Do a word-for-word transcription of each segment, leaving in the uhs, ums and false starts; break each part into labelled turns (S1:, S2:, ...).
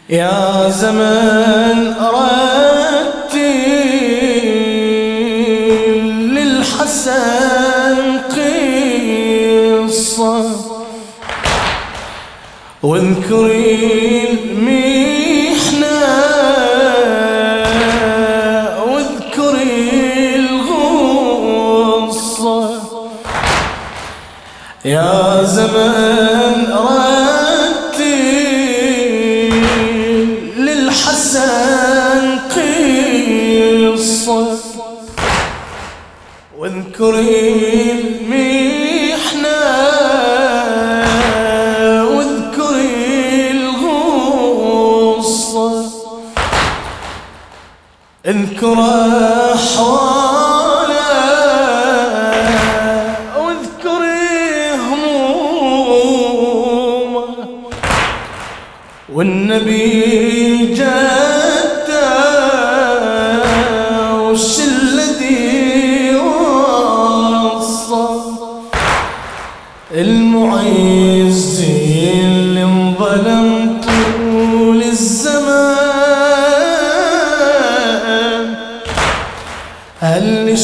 S1: يا زمن رتل للحسن قصة واذكري المحنة واذكري الغصة. يا زمن رتل للحسن قصة واذكري المحنة واذكري الغصة. اذكر أحواله واذكري همومه والنبي جده وش الذي وصى المعز اللي انظلم طول الزمان. هل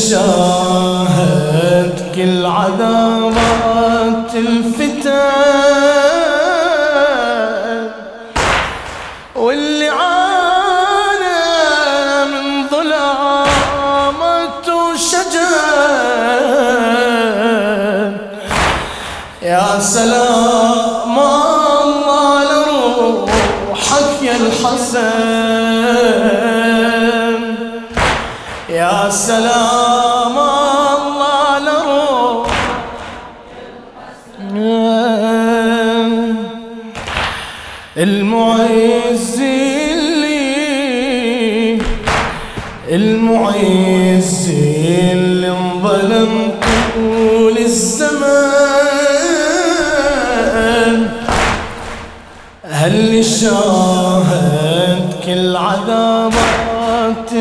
S1: شاهد كل عذابات الفتن واللي عانى من ظلامة وشجن. يا سلام الله لروحك يا الحسن. يا سلام الله لروحك المعز اللي المعز اللي انظلم طول الزمان. هل شاهد كل عذابات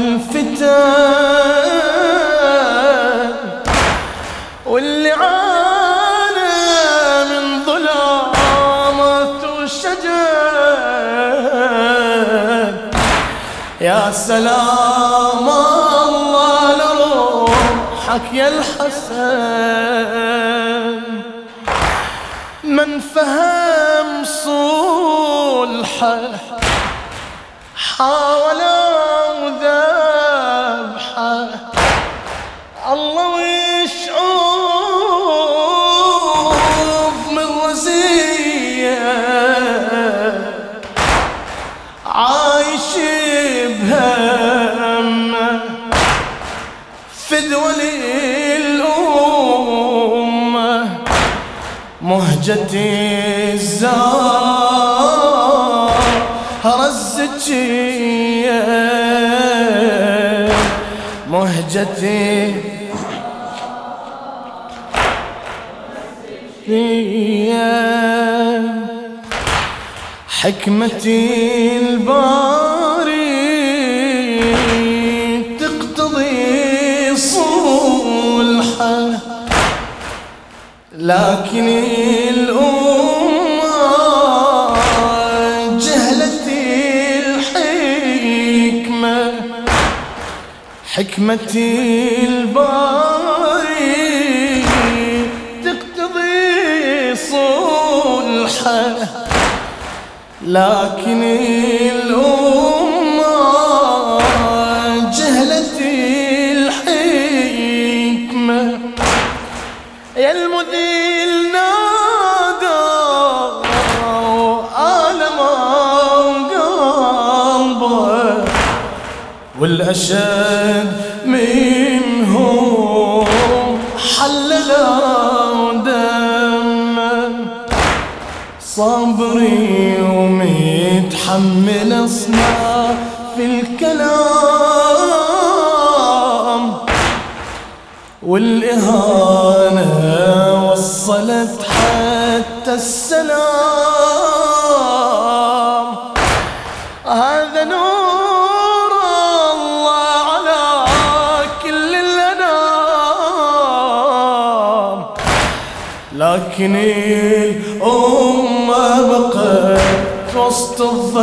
S1: الفتن واللي عانى من ظلامة وشجن. يا سلام الله لروحك يا الحسن. من فهم صلحه حاولوا ذبحه الله ويشعوف من رزية عايش بهمه فدوى للأمة. مهجتي الزهرة الزكية مهجتي حكمتي الباري تقتضي صلحه. لكن الأمة جهلت الحكمة. حكمتي الباري تقتضي صلحه. لكن الأمة جهلت الحكمة. يا المذل نادى وآلم قلبه والأشد منهم حللوا دمه. صبري ومتحمل أصناف الكلام والإهانة وصلت حتى السلام. هذا نور الله على كل الأنام. لكن الأمة بقت وسط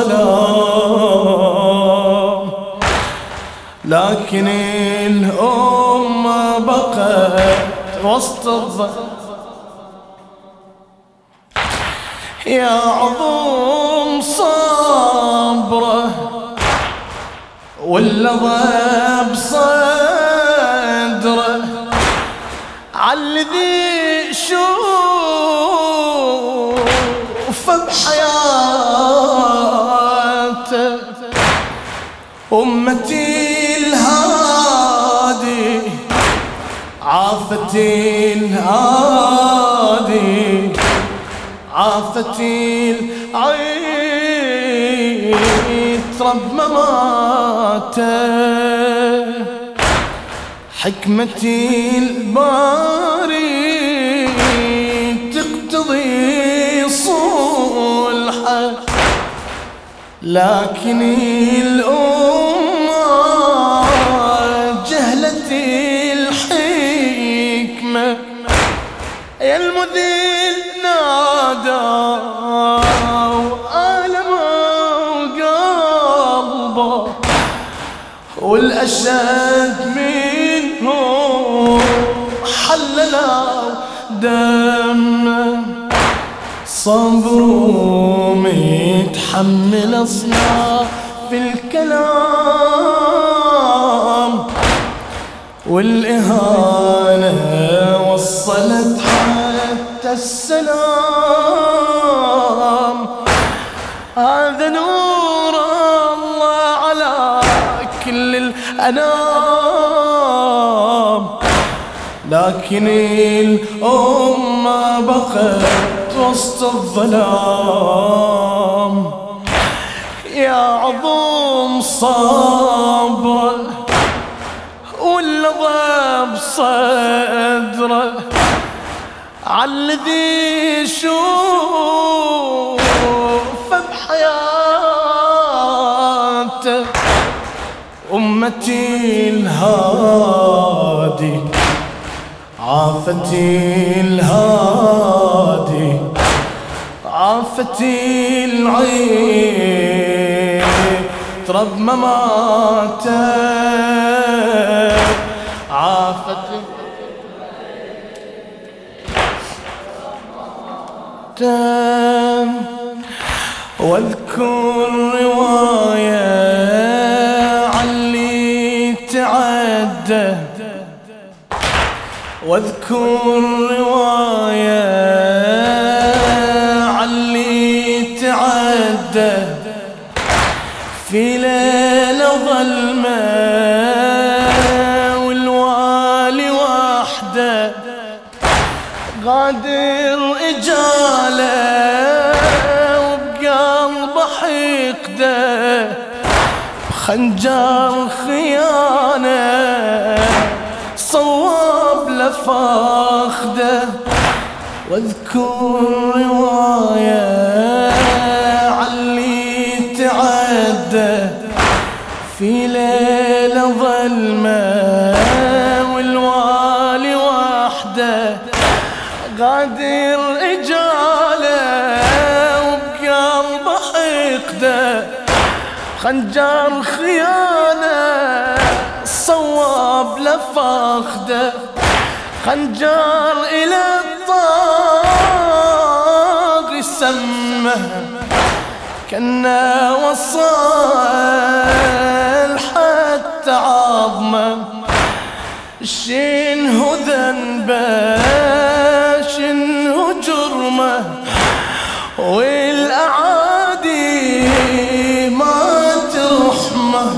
S1: الظلام، لكن الأمة بقت وسط الظلام. يا عظم صبره واللظى بصدره عالذي شوفه بحياته. أمتي الهادي عافتي الهادي عافتي العيد رب مماته. حكمتي الباري تقتضي صلحه، لكن الأمة جهلتي الحكمة. يا المذل نادى وآلم قلبه، والأشد منه حللوا دمه. صبر متحمل أصناف الكلام، والإهانة وصلت حتى السلام. هذا نور الله على كل الأنام، لكن الأمة بقت وسط الظلام. يا عظم صبره واللظى بصدره عالذي شوفه بحياته. أمتي الهادي عافتي الهادي عافتي العين ترب مماته. عافتي واذكر رواية علي تعدى، واذكر رواية علي تعدى في ليلة ظلمة والوالي وحده، غادر إجاله وبقلبه حقده، بخنجر خيانة صواب لفاخده. واذكر رواية علي تعدى في ليلة ظلمة والوالي وحده، غادر إجاله وبقلبه حقده، خنجر خيانة صواب لفاخده. خنجر إلى الطاق سمه كنا وصل حتى عظمه. شنه ذنبه شنه جرمه والأعادي ما ترحمه،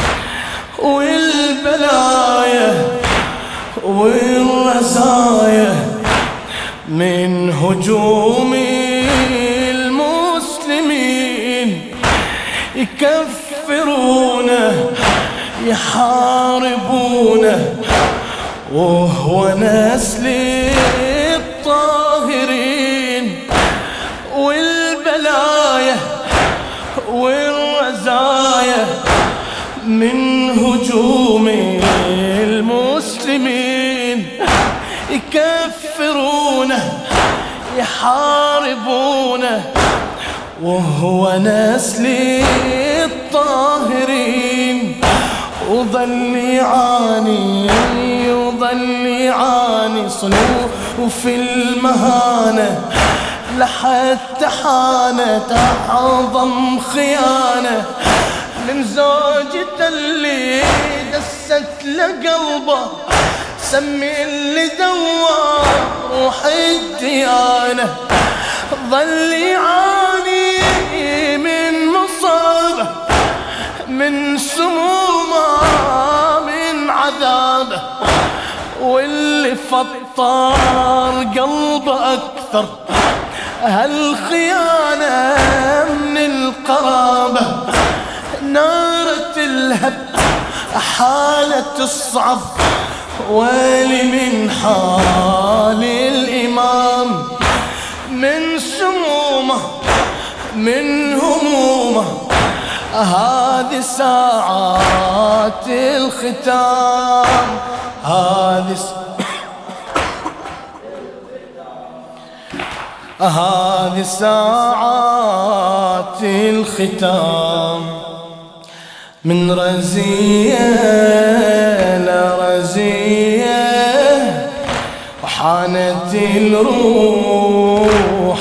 S1: والبلايا والرزايا من هجوم المسلمين، يكفرونه يحاربونه وهو نسل الطاهرين. والبلايا والرزايا من هجوم المسلمين، يكفرونه يحاربونه وهو نسل الطاهرين، وظل يعاني وظل يعاني صنوف المهانة، لحتى حانت أعظم خيانة من زوجته اللي دست لقلبه، سمي اللي دوار روح الديانة. ظل يعاني من مصابه، من سمومه، من عذابه، واللي فطر قلبه أكثر هالخيانة من القرابة. نارة الهب حالة تصعب، ويلي من حال الإمام، من سمومه من همومه، هذه ساعات الختام، هذه هذه ساعات الختام. من رزية لرزية وحانت الروح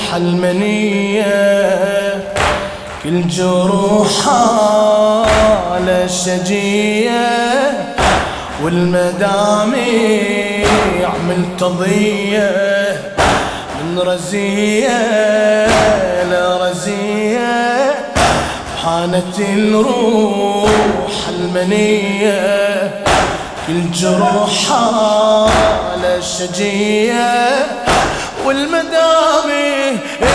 S1: المنية، كل جروحها للشجية، والمدامع ملتضية. من رزية لرزية حانت الروح المنية، كل جروحها للشجية، والمدامع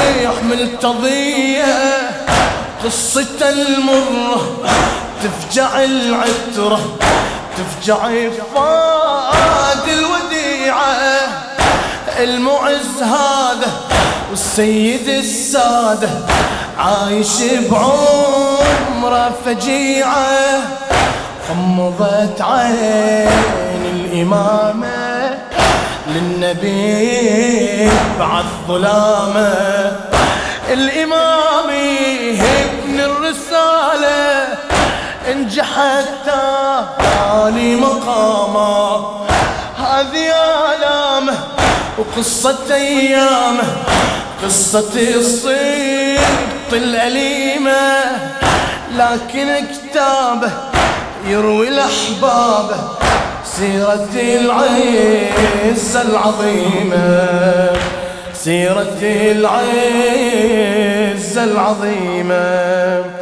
S1: ملتضية. قصة المرة تفجع العترة، تفجع فؤاد الوديعة، المعز هذا والسيد السادة عايش بعمره فجيعة. غمضت عين الإمامة للنبي بعد ظلامة، الإمامي ابن الرسالة انجحت تالي مقامه. هذه آلامه وقصة أيامه، قصة الصدق الأليمة، لكن كتابه يروي لأحبابه سيرة العزة العظيمة، سيرة العزة العظيمة.